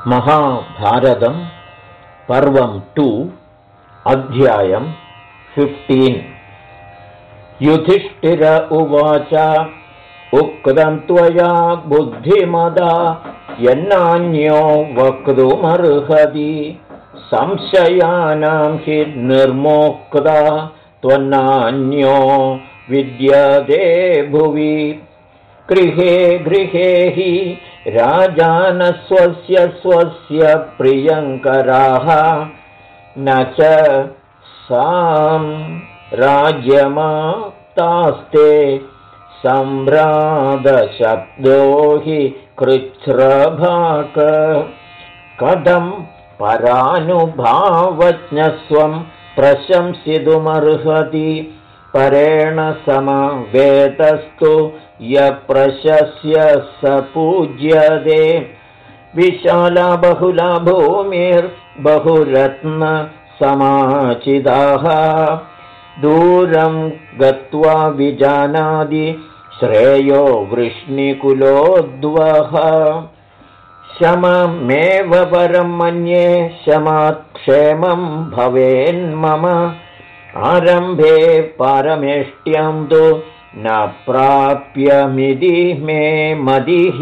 महाभारतं पर्वं 2 अध्यायं 15। युधिष्ठिर उवाच उक्तं त्वया बुद्धिमदा यन्नान्यो वक्तुमर्हति संशयानां हि निर्मोक्ता त्वन्नान्यो विद्यते भुवि। गृहे गृहे हि राजानस्वस्य स्वस्य प्रियङ्कराः न च राज्यमाप्तास्ते सम्भ्रातशब्दो हि कृच्छ्रभाक। कथं परानुभावज्ञस्वं प्रशंसितुमर्हति परेण समवेतस्तु यप्रशस्य स पूज्यते। विशाला बहुला भूमिर्बहुरत्नसमाचिताः दूरं गत्वा विजानाति श्रेयो वृष्णिकुलोद्वः। शममेव परं मन्ये शमात् क्षेमं भवेन्मम आरम्भे पारमेष्ट्यं तु न प्राप्यमिति मे मतिः।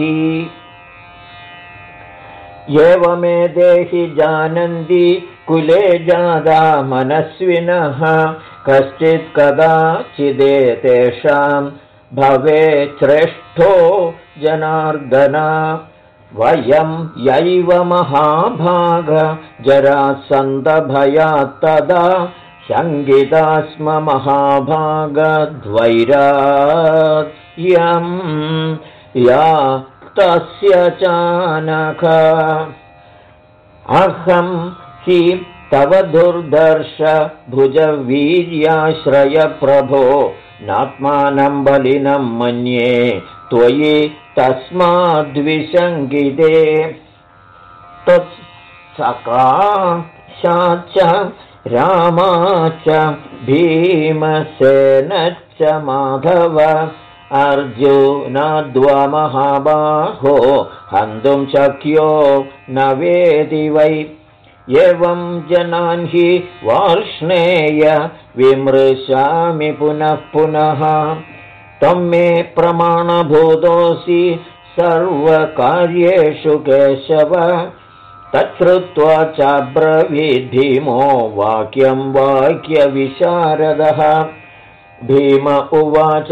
एवमेदेहि जानन्ति कुले जाता मनस्विनः कश्चित् कदाचिदेतेषां भवेत् श्रेष्ठो जनार्दन। वयं यैव महाभाग जरासन्धभयात् तदा शङ्किता स्म महाभागद्वैराग्यं या तस्य चानक। अहं हि तव दुर्दर्श भुजवीर्याश्रय प्रभो नात्मानं बलिनं मन्ये त्वयि तस्माद्विशङ्किते। तत्सकाशाच्च रामा च भीमसेनश्च माधव अर्जुनाद्वमहाबाहो हन्तुं शक्यो न वेदि वै। एवं जनान् हि वार्ष्णेय विमृशामि पुनः पुनः। त्वं मे प्रमाणभूतोऽसि सर्वकार्येषु केशव। तच्छ्रुत्वा चाब्रवीद् भीमो वाक्यं वाक्यविशारदः। भीम उवाच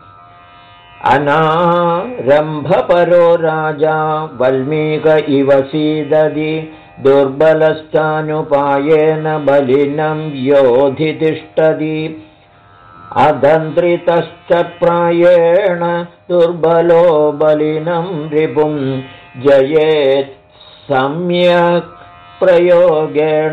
अनारम्भपरो राजा वल्मीक इव सीदति दुर्बलश्चानुपायेन बलिनं योधितिष्ठति। अदन्त्रितश्च प्रायेण दुर्बलो बलिनं रिपुं जयेत् सम्यक् प्रयोगेण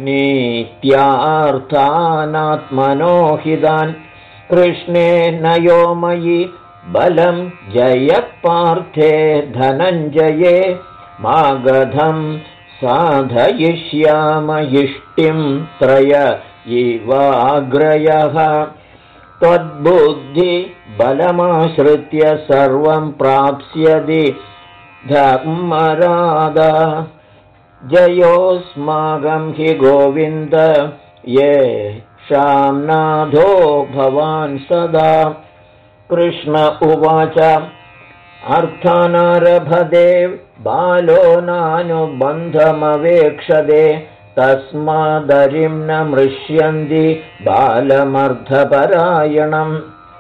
नीत्यार्थानात्मनो हितान्। कृष्णे नयो मयि बलं जयपार्थे धनञ्जये मागधं साधयिष्याम इष्टिं त्रय इवाग्रयः। त्वद्बुद्धिबलमाश्रित्य सर्वं प्राप्स्यति धर्मराद। जयोऽस्माकं हि गोविन्द येषां नाथो भवान् सदा। कृष्ण उवाच अर्थानारभते बालो नानुबन्धमवेक्षते तस्मादरिं न मृष्यन्ति बालमर्धपरायणम्।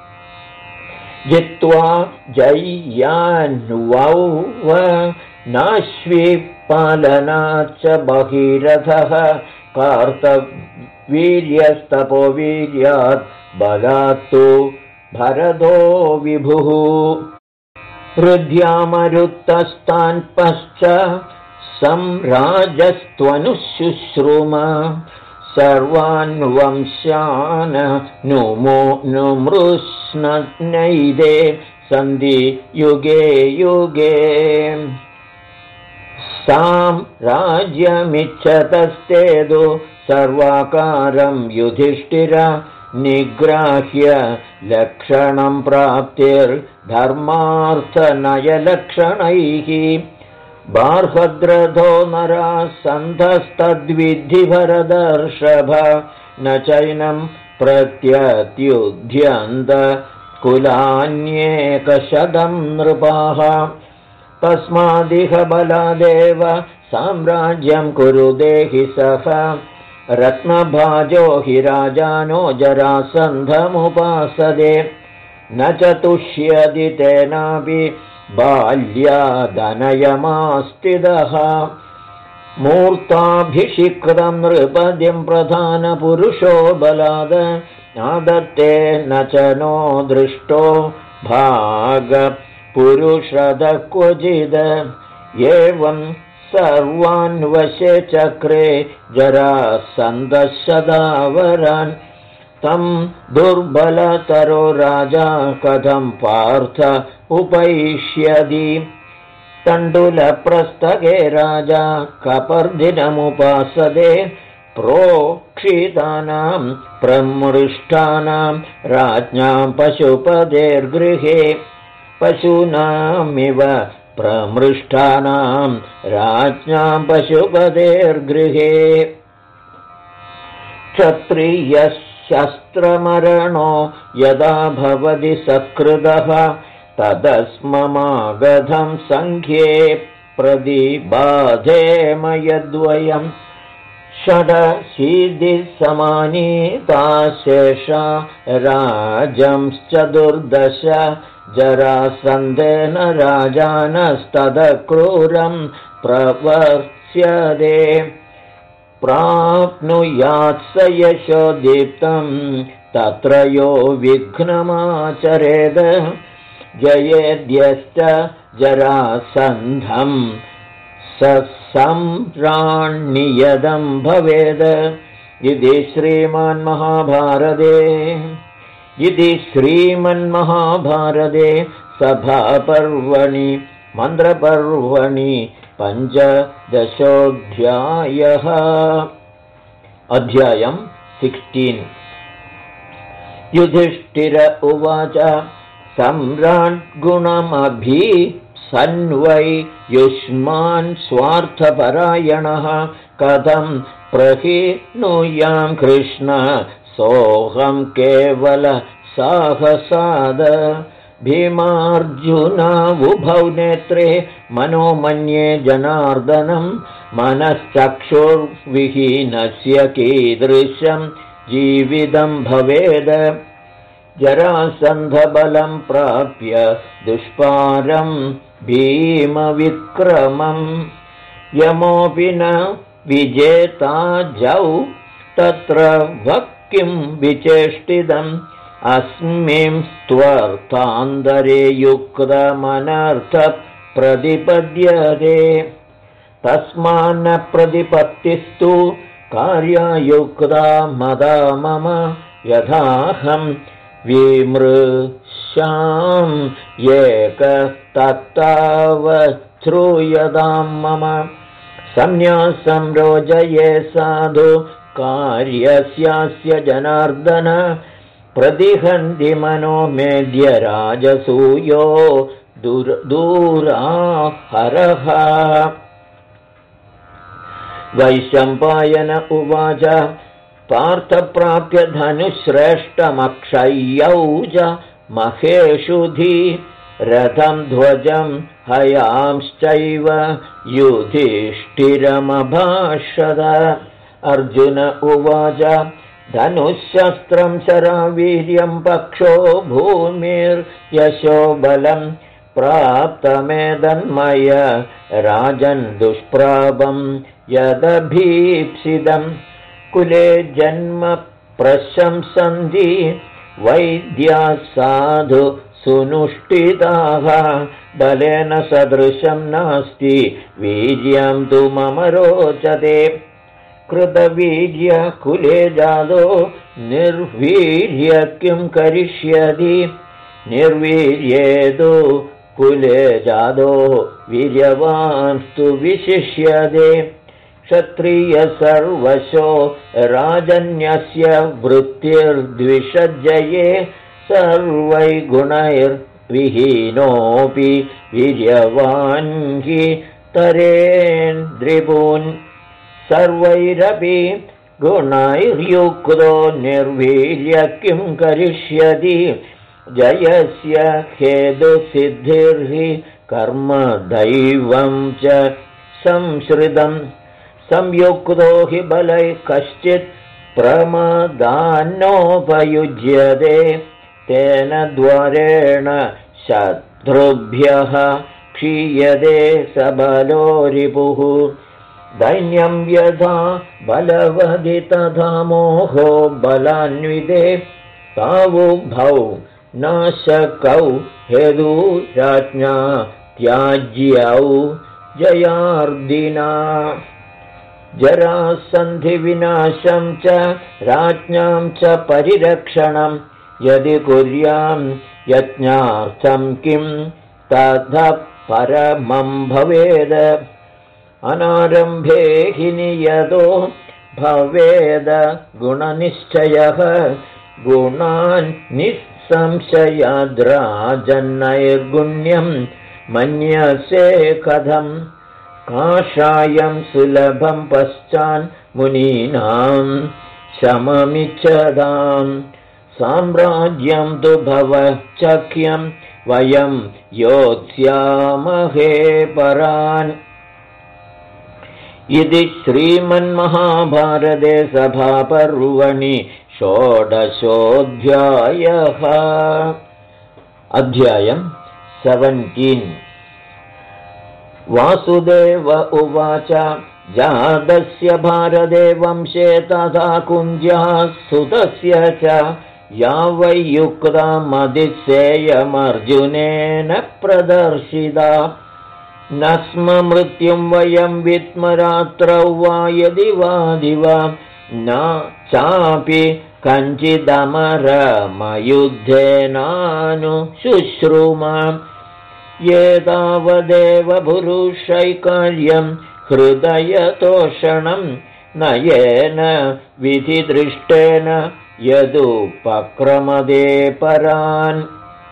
जित्वा जय्यान्वौ नाश्विपालनाच्च भगीरथः कार्तवीर्यस्तपोवीर्यात् बलात्तु भरतो विभुः। हृद्यामरुत्तस्तान् पश्च संराजस्त्वनुशुश्रुम सर्वान् वंशान् नुमृष्णन्नैदे सन्धि युगे युगे। साम्राज्यमिच्छतस्तेदु सर्वाकारं युधिष्ठिर निग्राह्य लक्षणं प्राप्तिर्धर्मार्थनयलक्षणैः बार्हद्रथो नरा सन्धस्तद्विद्धि भरदर्षभ न चैनं प्रत्यत्युध्यन्त कुलान्येकशतं नृपाः तस्मादिह बलादेव साम्राज्यं कुरुते हि सः रत्नभाजो हि राजानो जरासन्धमुपासदे न च तुष्यति तेनापि बाल्यादनयमास्तिदः मूर्ताभिषिक्तं नृपतिं प्रधानपुरुषो बलाद आदत्ते न च नो दृष्टो भागपुरुषदः क्वचिद एवं सर्वान् वशे चक्रे जरासन्धशदावरान् तं दुर्बलतरो राजा कथं पार्थ उपैष्यति तण्डुलप्रस्तके राजा कपर्दिनमुपासदे प्रोक्षितानां प्रमृष्टानां राज्ञां पशुपतेर्गृहे पशूनामिव प्रमृष्टानां राज्ञां पशुपतेर्गृहे क्षत्रियशस्त्रमरणो यदा भवति सकृदः तदस्ममागधं सङ्ख्ये प्रतिबाधेम यद्वयं षडशीतिसमानीता शेषा राजंश्चतुर्दश जरासन्धेन राजानस्तदक्रूरं प्रवर्ष्यते प्राप्नुयात् स यशो दीप्तं तत्र यो विघ्नमाचरेद जयेद्यश्च जरासन्धं स सम्राण्यदं भवेद इति श्रीमन्महाभारते सभापर्वणि मन्त्रपर्वणि पञ्चदशोऽध्यायः। अध्यायं 16। युधिष्ठिर उवाच सम्राट्गुणमभिसन्वै युष्मान् स्वार्थपरायणः कथं प्रहीनुयां कृष्ण सोऽहं केवल साहसाद भीमार्जुनावुभौ नेत्रे मनोमन्ये जनार्दनं मनश्चक्षुर्विहीनस्य कीदृशं जीवितं भवेद जरासन्धबलं प्राप्य दुष्पारं भीमविक्रमं यमोऽपि न विजेताजौ तत्र वक्किं विचेष्टितम् अस्मिंस्त्वर्थान्तरे युक्तमनर्थप्रतिपद्यते तस्मान्न प्रतिपत्तिस्तु कार्यायुक्ता मदा मम यथाहं विमृशाम् एकतत्तावच्छ्रूयतां मम संन्यासं रोजये साधु कार्यस्यास्य जनार्दन प्रतिहन्ति मनो मेद्य राजसूयो दूराहरः। वैशम्पायन उवाच पार्थप्राप्य धनुश्रेष्ठमक्षय्यौज महेषुधि रथं ध्वजं हयांश्चैव युधिष्ठिरमभाषद। अर्जुन उवाच धनुःशस्त्रं शरावीर्यं पक्षो भूमिर्यशो बलं प्राप्तमेदन्मय राजन् दुष्प्रापं यदभीप्सितं कुले जन्म प्रशंसन्ति वैद्या साधु सुनुष्ठिताः बलेन सदृशं नास्ति वीर्यं तु मम रोचते कृतवीर्य कुले जातो निर्वीर्य किं करिष्यति निर्वीर्येतु कुले जातो वीर्यवांस्तु विशिष्यते क्षत्रिय सर्वशो राजन्यस्य वृत्तिर्द्विषज्जये सर्वैर्गुणैर्विहीनोऽपि वीर्यवान् हि तरेन्द्रिपून् सर्वैरपि गुणैर्युक्तो निर्वीर्य किं करिष्यति जयस्य हेतुसिद्धिर्हि कर्म दैवं च संश्रितं संयुक्तो हि बलै कश्चित् प्रमादान्नोपयुज्यते तेन द्वारेण शत्रुभ्यः क्षीयते सबलो रिपुः दैन्यं यथा बलवदि तथा मोहो बलान्विते तावुभौ नाशकौ हेतुराज्ञा त्याज्यौ जयार्दिना जरासन्धिविनाशं च राज्ञां च परिरक्षणं यदि कुर्यां यज्ञार्थं किं ततः परमं भवेद अनारम्भे हि नियतो भवेद गुणनिश्चयः गुणान् निःसंशयाद्राजन्नैर्गुण्यं मन्यसे कथं काषायं सुलभं पश्चान् मुनीनां शममिच्छदां साम्राज्यं तु भवश्चक्यं वयं योत्स्यामहे परान् इति श्रीमन्महाभारते सभापर्वणि षोडशोऽध्यायः अध्यायं 17 वासुदेव उवाच जातस्य भारते वंशे तथा कुञ्जः सुतस्य च या वै युक्ता मदिसेयमर्जुनेन प्रदर्शिता न स्म मृत्युं वयं विद्मरात्रौ वा यदि वा दिवा न चापि कञ्चिदमरमयुद्धेनानुशुश्रुम एतावदेव पुरुषैकर्यं हृदयतोषणं नयेन विधिदृष्टेन यदुपक्रमदे परान्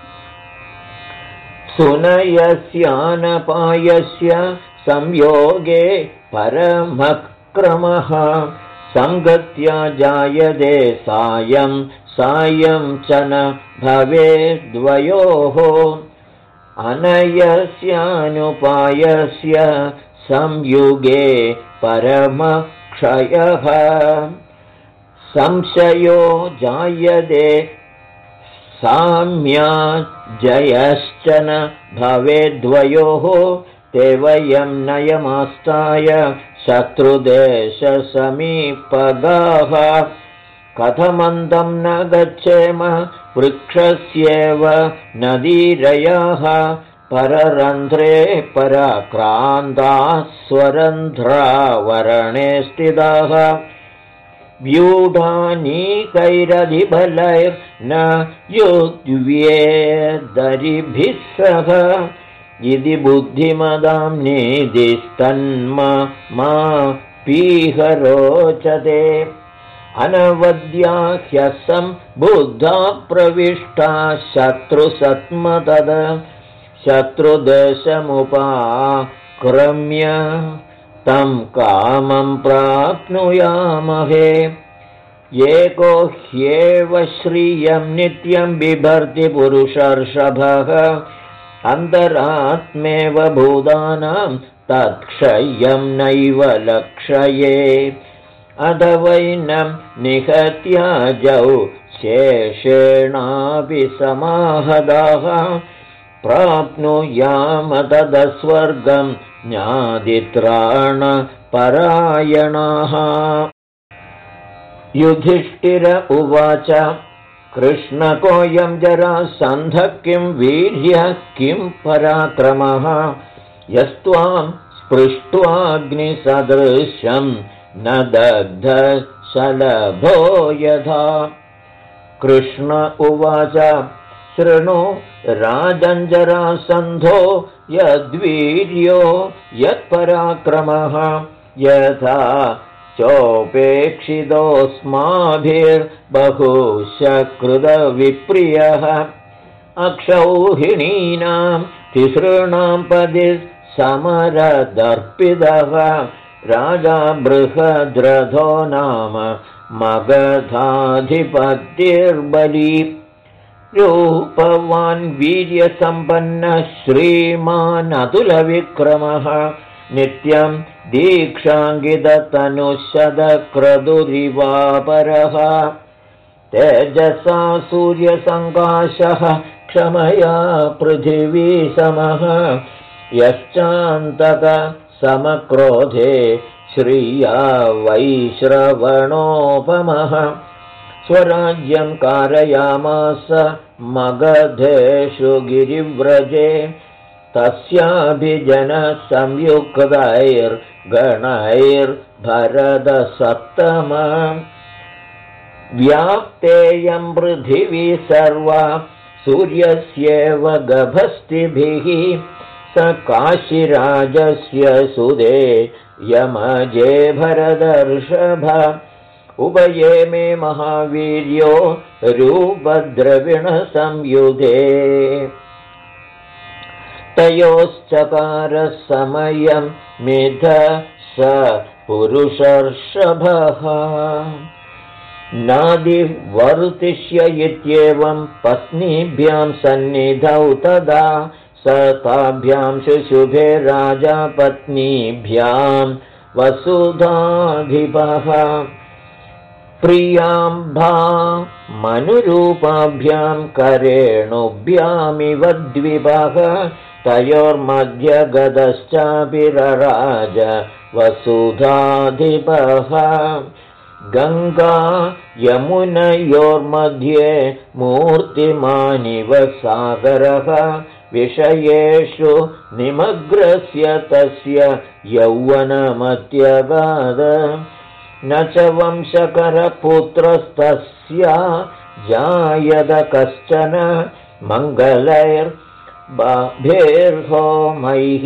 सुनयस्यानपायस्य संयोगे परमक्रमः सङ्गत्या जायते सायं सायं च न भवेद्वयोः अनयस्यानुपायस्य संयुगे परमक्षयः संशयो जायते साम्याज्जयश्च न भवेद्वयोः ते वयं नयमास्ताय शत्रुदेशसमीपगाः कथमन्तं न गच्छेम वृक्षस्येव नदीरयाः पररन्ध्रे पराक्रान्ताः स्वरन्ध्रावरणे स्थिताः व्यूढानीकैरधिबलैर्न युध्येदरिभिः सह इति बुद्धिमदां निधिस्तन्मा पीह रोचते अनवद्या ह्यसं बुद्धा प्रविष्टा शत्रुसत्मतद शत्रुदेशमुपाक्रम्य तं कामं प्राप्नुयामहे एको ह्येव श्रियं नित्यं बिभर्ति पुरुषर्षभः अन्तरात्मेव भूतानां तत्क्षयं नैव लक्षये अधवैनं निहत्याजौ शेषेणापि समाहदाः प्राप्नुयाम तदस्वर्गं ज्ञादित्राणपरायणाः युधिष्ठिर उवाच कृष्णकोऽयं जरासन्धः किं वीर्यः किं पराक्रमः यस्त्वां स्पृष्ट्वाग्निसदृशं न दग्धशलभो यथा कृष्ण उवाच शृणु राजञ्जरासन्धो यद्वीर्यो यत्पराक्रमः यथा चोपेक्षितोऽस्माभिर्बहुशकृतविप्रियः अक्षौहिणीनां तिसॄणां पदि समरदर्पितः राजा बृहद्रथो नाम मगधाधिपतिर्बली रूपवान् वीर्यसम्पन्नः श्रीमानतुलविक्रमः नित्यं दीक्षाङ्गिततनुशतक्रतुरिवापरः तेजसा सूर्यसङ्काशः क्षमया पृथिवी समः यश्चान्तक समक्रोधे श्रिया वैश्रवणोपमः स्वराज्यं कारयामास मगधेषु गिरिव्रजे तस्याभिजनसंयुक्तैर्गणैर्भरतसत्तम व्याप्तेयं पृथिवी सर्वा सूर्यस्येव गभस्तिभिः स काशीराजस्य सुदे यमजे भरदर्षभ उभये मे महावीर्यो रूपद्रविणसंयुधे तयोश्चकार समयं मिथ स पुरुषर्षभः नादिवर्तिष्य इत्येवं पत्नीभ्यां सन्निधौ तदा स ताभ्यां शुशुभे राजा पत्नीभ्यां वसुधाधिपः प्रियाम्भा मनुरूपाभ्यां करेणुभ्यामिव द्विपः तयोर्मध्यगतश्चापि रराज वसुधाधिपः गङ्गा यमुनयोर्मध्ये मूर्तिमानिव सागरः विषयेषु निमग्रस्य तस्य यौवनमत्यगाद न च वंशकरपुत्रस्तस्या जायत कश्चन मङ्गलैर्बाभेर्होमैः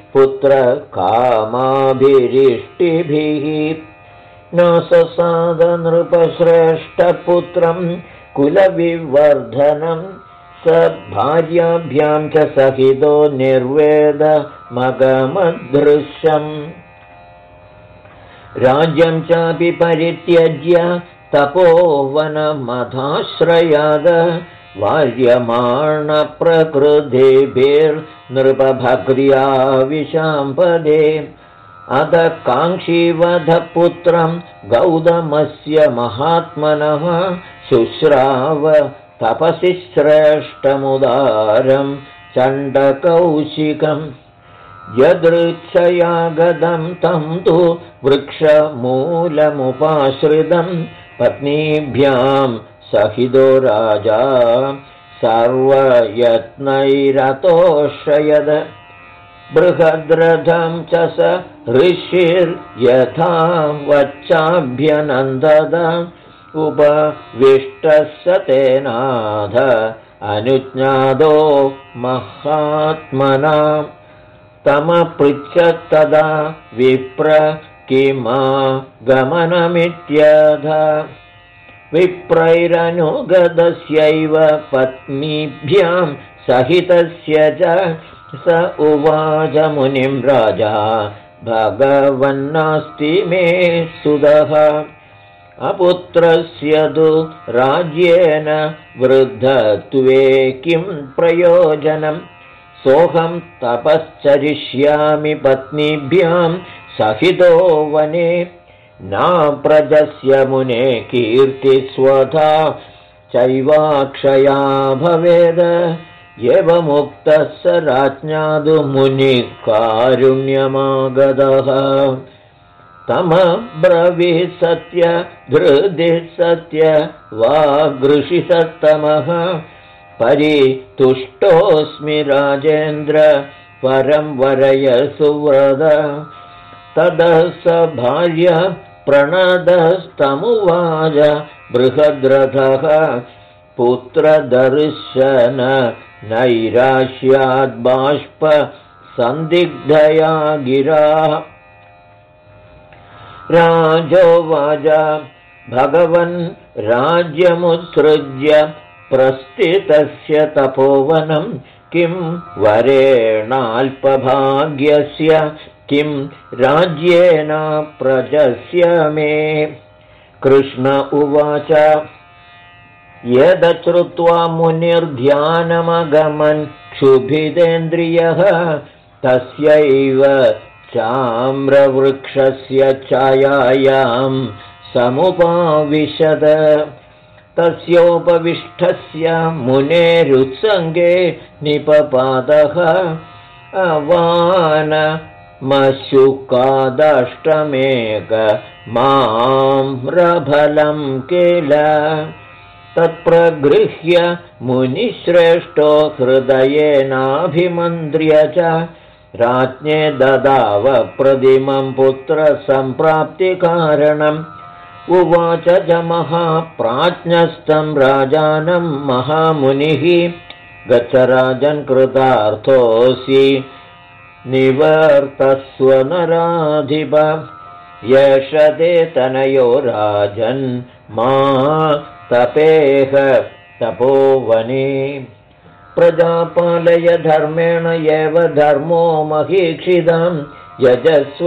पुत्रकामाभिरिष्टिभिः न ससाद नृपश्रेष्ठपुत्रं कुलविवर्धनं स भार्याभ्यां च सहितो निर्वेदमगमदृश्यम् राज्यं चापि परित्यज्य तपोवनमधाश्रयाद वार्यमाणप्रकृतिभिर्नृपभक्र्या विशाम्पदे अध काङ्क्षीवधपुत्रं गौतमस्य महात्मनः शुश्राव तपसि श्रेष्ठमुदारं चण्डकौशिकम् यदृच्छयागदं तं तु वृक्षमूलमुपाश्रितं पत्नीभ्यां सहितो राजा सर्वयत्नैरतोषयद बृहद्रथं च स ऋषिर्यथा वच्चाभ्यनन्दद उपविष्टः स तेनाथ अनुज्ञातो महात्मना तमपृच्छत्तदा विप्र किमा गमनमित्यध विप्रैरनुगतस्यैव पत्नीभ्यां सहितस्य च स उवाच मुनिं राजा भगवन्नास्ति मे सुदः अपुत्रस्य तु राज्येन वृद्धत्वे किं प्रयोजनम् सोऽहं तपश्चरिष्यामि पत्नीभ्यां सहितो वने नाप्रजस्य मुने कीर्तिस्वधा चैवाक्षया भवेद एवमुक्तः स राज्ञादु मुनिः कारुण्यमागतः तमब्रवीत् सत्य धृतिः सत्य वागृषिसत्तमः परितुष्टोऽस्मि राजेन्द्र परं वरय सुव्रत ततः स भार्य प्रणदस्तमुवाच बृहद्रथः पुत्रदर्शन नैराश्याद्बाष्प संदिग्धया गिरा राजोवाच भगवन् राज्यमुत्सृज्य प्रस्थितस्य तपोवनं किं वरेणाल्पभाग्यस्य किं राज्येन प्रजस्य मे। कृष्ण उवाच यदश्रुत्वा मुनिर्ध्यानमगमन् क्षुभितेन्द्रियः तस्यैव चाम्रवृक्षस्य छायायां समुपाविशद। तस्योपविष्टस्य मुनेरुत्सङ्गे निपपादः अवानमशुकादष्टमेकमाम्रफलं किल। तत्प्रगृह्य मुनिश्रेष्ठो हृदयेनाभिमन्त्र्य च राज्ञे ददाव प्रतिमं पुत्रसम्प्राप्तिकारणम्। उवाच च महाप्राज्ञस्तं राजानं महामुनिः गच्छ राजन् कृतार्थोऽसि निवर्तस्व नराधिप। एष ते तनयो राजन् मा तपेह तपोवने। प्रजापालय धर्मेण एव धर्मो महीक्षितं यजस्व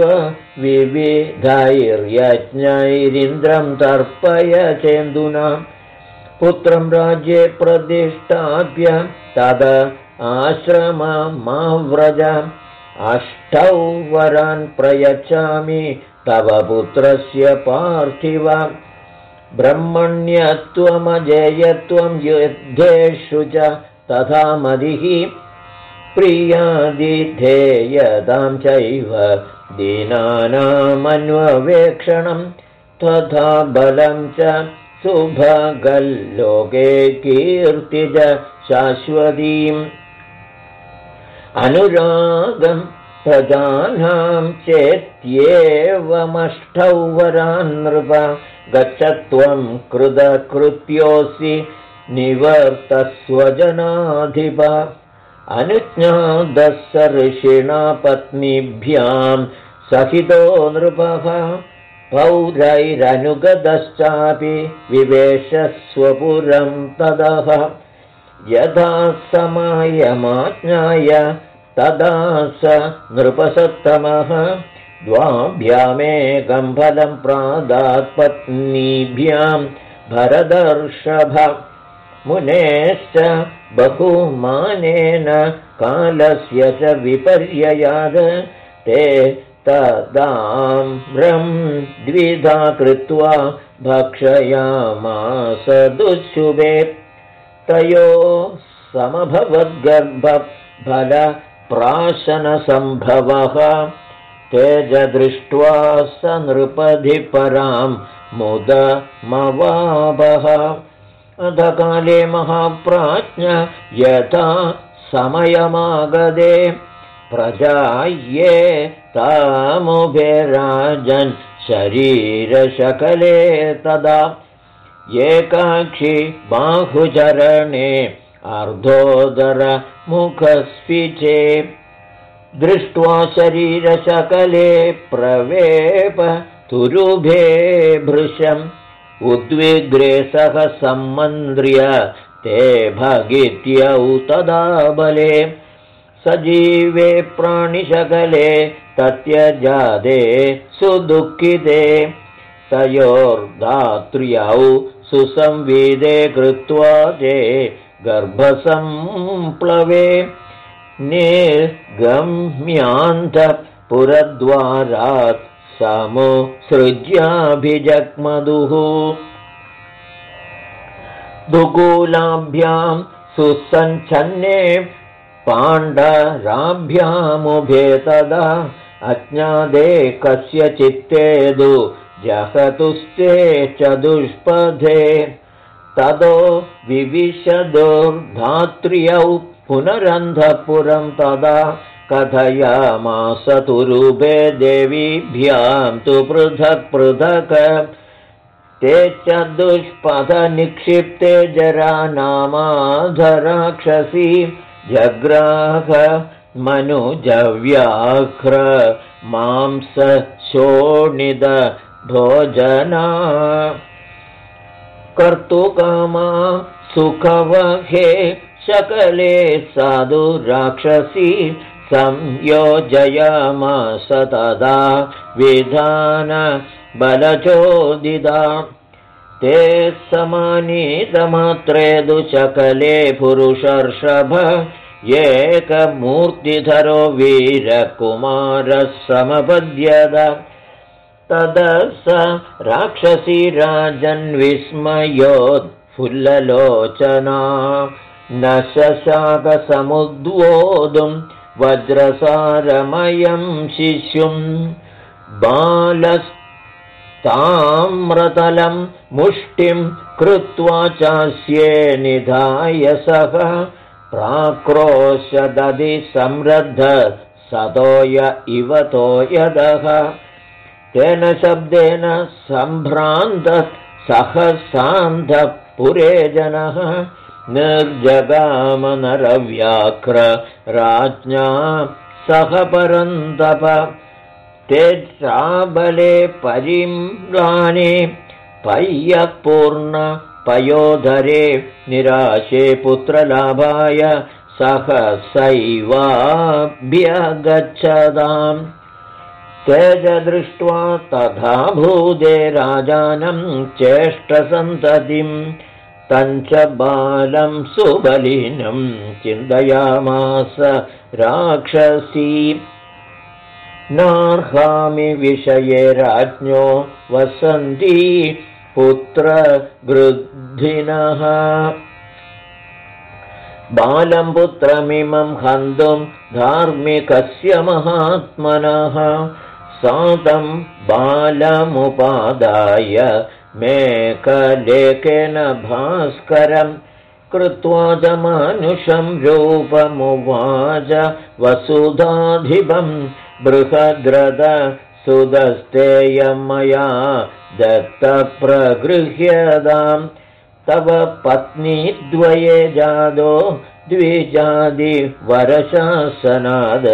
विविधैर्यज्ञैरिन्द्रं तर्पय चेन्दुना। पुत्रं राज्ये प्रतिष्ठाप्य तद आश्रममाव्रज। 8 वरान् प्रयच्छामि तव पुत्रस्य पार्थिव। ब्रह्मण्यत्वमजेयत्वं युद्धेषु च तथा मदिः प्रियादिधेयतां चैव दीनानामन्ववेक्षणं तथा बलं च सुभगल्लोके कीर्ति च शाश्वतीम्। अनुरागं प्रजानां चेत्येवमष्टौ वरान् नृप। गच्छ त्वं कृतकृत्योऽसि निवर्तस्व जनाधिप। अनुज्ञातः स ऋषिणा पत्नीभ्यां सहितो नृपः पौरैरनुगतश्चापि विवेशस्वपुरं तदः। यथा समायमाज्ञाय तदा स नृपसत्तमः द्वाभ्यामेकं फलं प्रादात् पत्नीभ्यां भरदर्षभ। मुनेश्च बहुमानेन कालस्य च विपर्ययाद ते तदाम्रं द्विधा कृत्वा भक्षयामास दुःशुभे। तयो समभवद्गर्भफलप्राशनसम्भवः तेज दृष्ट्वा स नृपधिपरां मुदमवापः। अधकाले महाप्राज्ञ यथा समयमागदे प्रजाये तामुभे राजन् शरीरशकले तदा। एकाक्षी बाहुचरणे अर्धोदरमुखस्फीचे दृष्ट्वा शरीरशकले प्रवेप तुरुभे भृशम्। उद्विग्रे सह सम्मन्त्र्य ते भगित्यौ तदा बले। सजीवे प्राणिशकले तत्यजादे सुदुःखिते तयोर्धात्र्यौ सुसंविदे कृत्वा ते गर्भसंप्लवे। निर्गम्यान्तपुरद्वारात् समुसृज्याभिजग्मधुः। दुकूलाभ्यां सुसञ्छन्ने पाण्डराभ्यामुभे तदा अज्ञादे कस्य चित्तेदु जहतुस्ते च दुष्पथे। ततो विविशदुर्धात्र्यौ पुनरन्धपुरं तदा कथयामास तुरुभे देवीभ्यां तु पृथक् पृथक्। ते च दुष्पथनिक्षिप्ते जरानामाधराक्षसी जग्राह मनुजव्याघ्र मांसशोणित भोजना। कर्तुकामा सुखवहे सकले साधु राक्षसी संयोजयामास तदा विधान बलचोदिता ते समानीतमात्रे दुशकले पुरुषर्षभ एकमूर्तिधरो वीरकुमारः समपद्यत तदस राक्षसी राजन्विस्मयोत्फुल्ललोचना न शशाकसमुद्वोदुं वज्रसारमयं शिशुं बालस्ताम्रतलं मुष्टिं कृत्वा चास्ये निधाय सः प्राक्रोशदधि संरद्ध सतोय इव तोयदः तेन शब्देन सम्भ्रान्तः सहसान्धः पुरे जनः निर्जगाम नरव्याघ्र राज्ञा सह परन्तप ते चाबले परिम्लाने पय्यपूर्ण पयोधरे निराशे पुत्रलाभाय सहसैवाभ्यगच्छताम् तेज दृष्ट्वा तथा भूदे राजानं चेष्टसन्ततिं तञ्च बालं सुबलिनं चिन्तयामास राक्षसी नार्हामि विषये राज्ञो वसन्ति पुत्रगृद्धिनः बालं पुत्रमिमं हन्तुं धार्मिकस्य महात्मनः सातं बालमुपादाय मेकलेखेन भास्करं कृत्वा च मानुषं रूपमुवाच वसुधाधिपं बृहद्रथ सुदस्तेयं मया दत्तप्रगृह्यतां तव पत्नीद्वये जादो द्विजादिवरशासनाद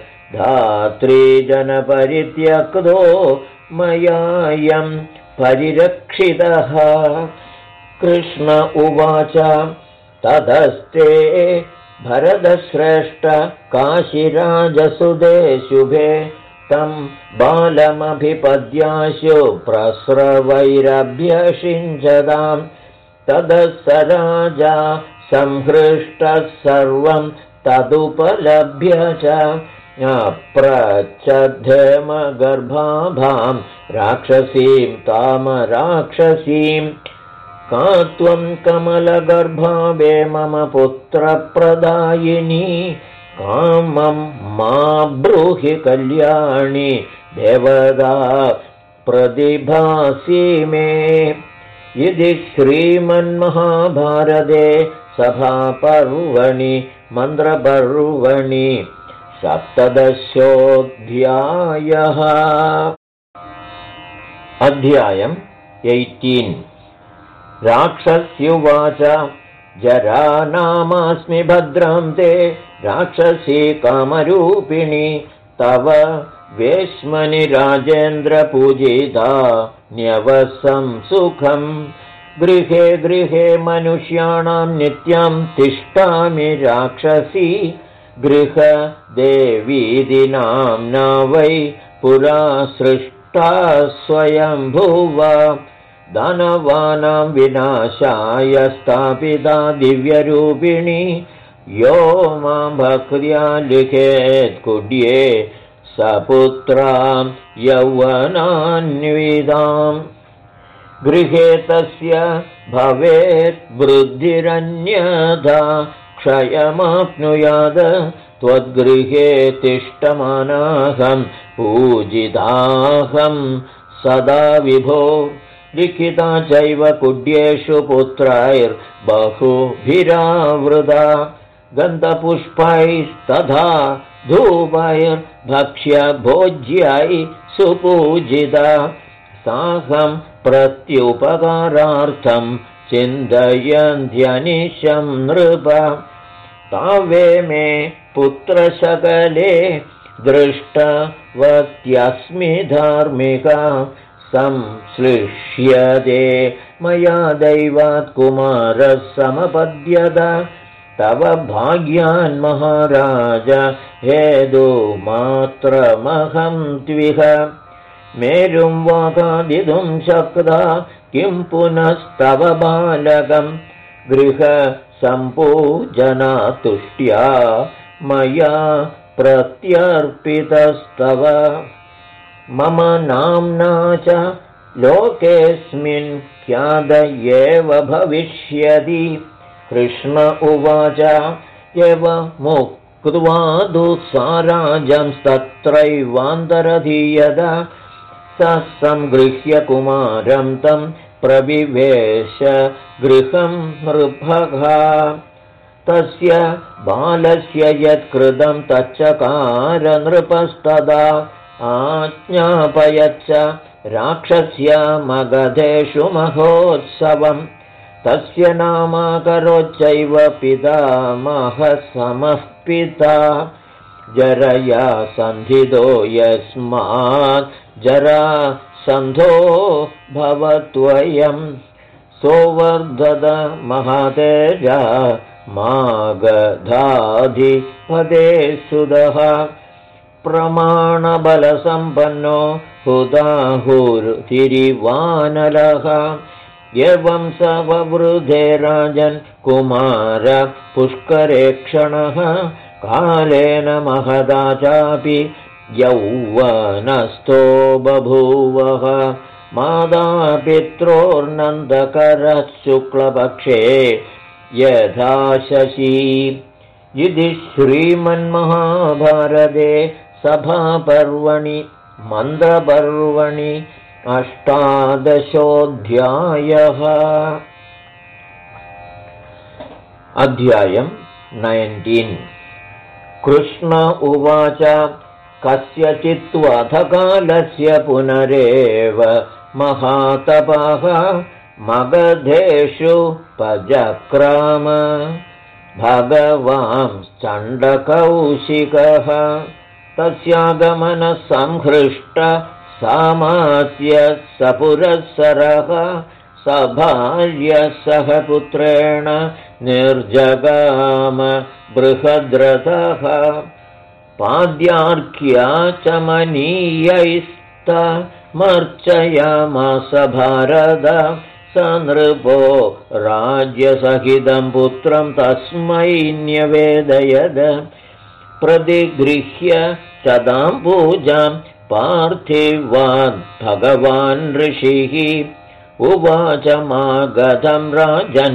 धात्रीजनपरित्यक्तो मयायं परिरक्षितः कृष्ण उवाच ततस्ते भरतश्रेष्ठ काशीराजसुदे शुभे तं बालमभिपद्याशु प्रस्रवैरभ्यषिञ्चताम् ततः स राजा संहृष्टः सर्वं तदुपलभ्य च अप्रच्छद्धेमगर्भाभां राक्षसीं कामराक्षसीं का त्वं कमलगर्भावे मम पुत्रप्रदायिनी कामं मा ब्रूहि कल्याणि देवदा प्रतिभासि मे इति श्रीमन्महाभारते सभापर्वणि मन्त्रपर्वणि 17 अध्यायम् 18 राक्षस्युवाच जरानामास्मि भद्रां ते राक्षसी कामरूपिणी तव वेश्मनि राजेन्द्रपूजिता न्यवसं सुखं गृहे गृहे मनुष्याणां नित्यं तिष्ठामि राक्षसी गृहदेवीति नाम्ना वै पुरा सृष्टा स्वयंभुवा दानवानां विनाशाय स्थापिता दिव्यरूपिणी यो मां भक्त्या लिखेत् कुड्ये सपुत्रां यौवनान्विताम् गृहे तस्य भवेत् वृद्धिरन्यथा क्षयमाप्नुयाद त्वद्गृहे तिष्ठमानाहं पूजिताहं सदा विभो लिखिता चैव कुड्येषु पुत्रैर्बहुभिरावृता गन्धपुष्पैस्तथा धूपैर्भक्ष्यभोज्यै सुपूजिता साहं प्रत्युपकारार्थं चिन्तयन्त्यनिशं नृप तावे मे पुत्रशकले दृष्टवत्यस्मि धार्मिका संश्लिष्यते मया दैवात् कुमारः समपद्यत तव भाग्यान् महाराज हेतुमात्रमहं त्विह मेरुं वा खादितुं शक्ता किं पुनस्तव बालकं गृहसम्पूजनातुष्ट्या मया प्रत्यर्पितस्तव मम नाम्ना च लोकेऽस्मिन् ख्यात एव भविष्यति कृष्ण उवाच एव मुक्त्वा दुःसाराजंस्तत्रैवान्तरधीयत स संगृह्य कुमारं तं प्रविवेश गृहं नृपः तस्य बालस्य यत्कृतं तच्चकार नृपस्तदा आज्ञापयच्च राक्षस्य मगधेषु महोत्सवम् तस्य नामाकरोच्चैव पितामहसमः पिता जरया सन्धितो यस्मात् जरासन्धो भवत्वयं सोवर्धत महातेजा मागधाधिपदे सुदः प्रमाणबलसम्पन्नो हुताहुर्तिरिवानलः एवं स ववृधे राजन् कुमार पुष्करेक्षणः कालेन महदा चापि यौवनस्थो बभूवः मातापित्रोर्नन्दकरः शुक्लपक्षे यथा शशी इति श्रीमन्महाभारते सभापर्वणि मन्त्रपर्वणि अष्टादशोऽध्यायः। अध्यायं 19। कृष्ण उवाच कस्यचित्त्वधकालस्य पुनरेव महातपः मगधेषु पजक्राम भगवांश्चण्डकौशिकः तस्यागमनसंहृष्ट सामास्य सपुरःसरः सभार्य सह पुत्रेण निर्जगाम बृहद्रथः पाद्यार्क्या च मनीयैस्तमर्चयामास भारत स नृपो राज्यसहितं पुत्रं तस्मै न्यवेदयद प्रतिगृह्य सदां पूजां पार्थिवान् भगवान् ऋषिः उवाच मागधं राजन्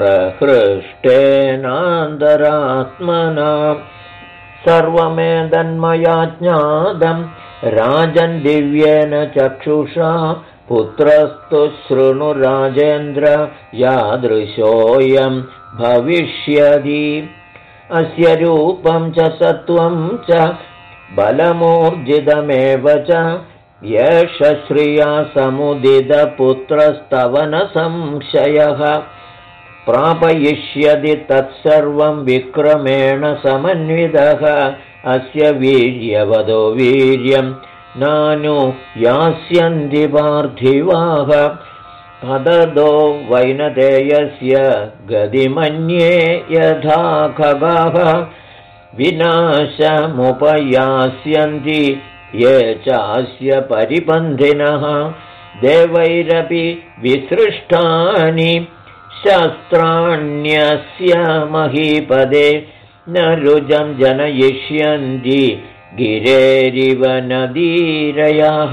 प्रहृष्टेनान्तरात्मना सर्वमेदन्मया ज्ञातं राजन् दिव्येन चक्षुषा पुत्रस्तु शृणु राजेन्द्र यादृशोऽयं भविष्यति अस्य रूपं च सत्त्वं च बलमूर्जितमेव च येष श्रिया समुदितपुत्रस्तव न संशयः प्रापयिष्यति तत्सर्वं विक्रमेण समन्वितः अस्य वीर्यवदो वीर्यं नानुयास्यन्ति पार्थिवाः तददो वैनतेयस्य गतिमन्ये यथा खगाः विनाशमुपयास्यन्ति ये चास्य परिपन्थिनः देवैरपि विसृष्टानि शस्त्राण्यस्य महीपदे न रुजं जनयिष्यन्ति गिरेरिव नदीरयाः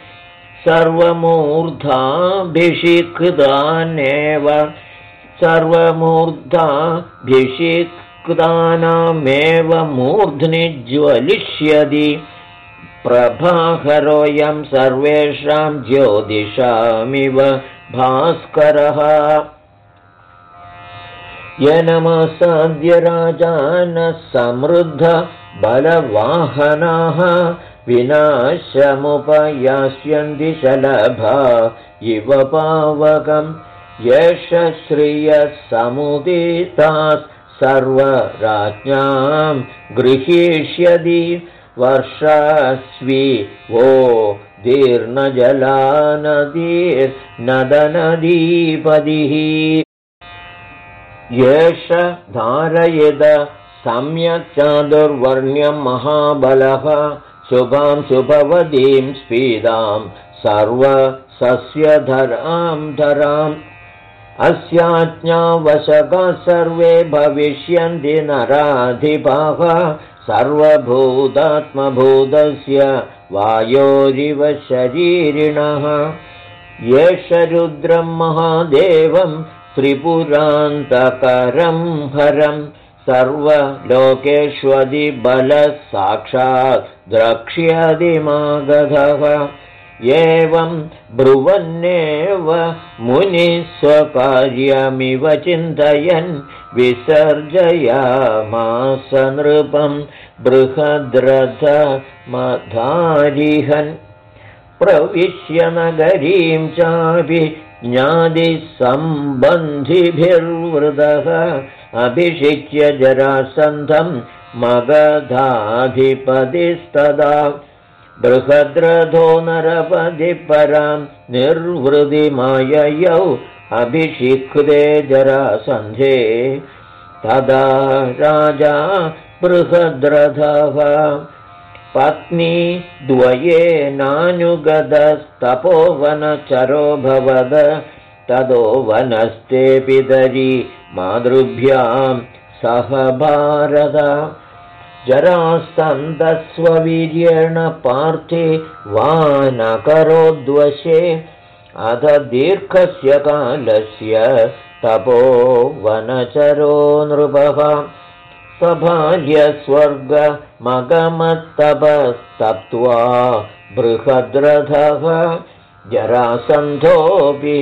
सर्वमूर्धाभिषिक्तानामेव मूर्ध्नि ज्वलिष्यति प्रभाकरोऽयं सर्वेषां ज्योतिषामिव भास्करः यनमसाद्य राजानः समृद्ध बलवाहनाः विनाशमुपयास्यन्ति शलभा इव पावकम् येष श्रियः समुदितात् सर्वराज्ञां गृहीष्यति वर्षास्वि वो दीर्णजला नदीर्नदनदीपतिः येष धारयेद सम्यक् चादुर्वर्ण्यं महाबलः शुभां शुभवतीं स्फीदां सर्वसस्यधरां धराम् अस्याज्ञावशकाः सर्वे भविष्यन्ति नराधिपाः सर्वभूतात्मभूतस्य वायोरिव शरीरिणः येष रुद्रं महादेवं त्रिपुरान्तकरं हरं सर्वलोकेष्वधिबलः साक्षात् द्रक्ष्यति मागधः एवं ब्रुवन्नेव मुनिः स्वकार्यमिव चिन्तयन् विसर्जयामास नृपं बृहद्रथमधारिहन् प्रविश्य नगरीं चापि ज्ञातिसम्बन्धिभिर्वृतः अभिषिच्य जरासन्धं मगधाधिपतिस्तदा बृहद्रथो नरपतिपरां निर्वृतिमाययौ अभिषिक्ते जरासन्धे तदा राजा बृहद्रथः पत्नी द्वयेनानुगतस्तपोवनचरोऽभवद ततो वनस्ते पितरि मातृभ्यां सह भारत जरासन्धस्ववीर्येण पार्थे वानकरोद्वशे अथ दीर्घस्य कालस्य तपोवनचरो नृपः सभार्य स्वर्गमगमत्तपस्तप्त्वा बृहद्रथः जरासन्धोऽपि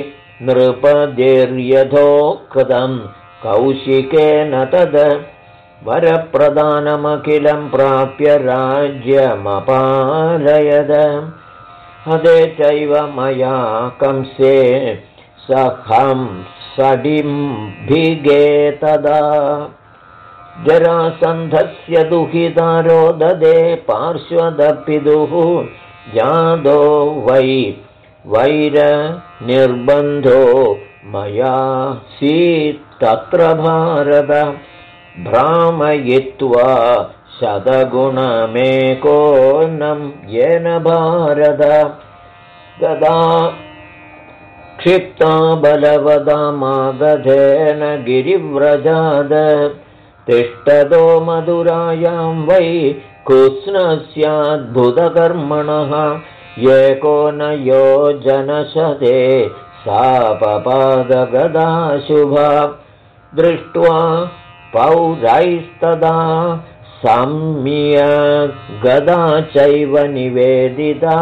नृपतिर्यथोक्तं कौशिकेन तद वरप्रदानमखिलं प्राप्य राज्यमपालयद हदे चैव मया कंसे सखं सडिम्भिगे तदा जरासन्धस्य दुहिता रोददे पार्श्वदपितुः जादो वै वैरनिर्बन्धो मया सीत्तत्र भारत भ्रामयित्वा शतगुणमेकोन्नं येन भारत गदा क्षिप्ता बलवदा मागधेन गिरिव्रजाद तिष्ठतो मधुरायां वै कृष्णस्याद्भुतकर्मणः एको न योजनशते सापपादगदा शुभा दृष्ट्वा पौरैस्तदा सम्यग्गदा चैव निवेदिता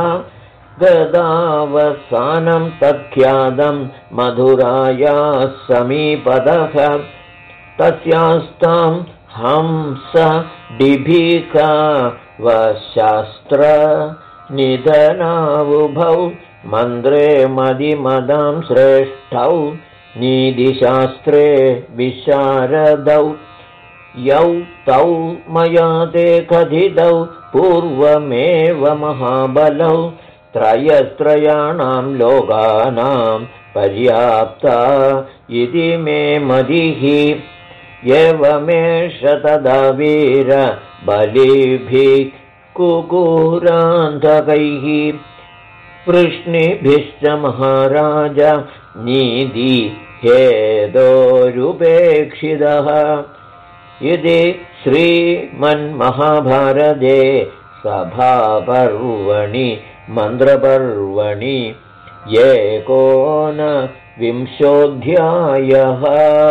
गदावसानं तत्ख्यातं मधुरायाः समीपतः तस्यास्तां हंस डिभिका वशास्त्र निधनावुभौ मन्द्रे मदिमदां श्रेष्ठौ नीतिशास्त्रे विशारदौ यौ तौ मया ते कथितौ पूर्वमेव महाबलौ त्रयस्त्रयाणां लोकानां पर्याप्ता इति मे मतिः एवमेष तदा वीर बलिभिः कुकुरान्धकैः वृष्णिभिश्च महाराज नीति हेतोरुपेक्षितः इति श्रीमन्महाभारते सभापर्वणि मन्त्रपर्वणि 19विंशोऽध्यायः।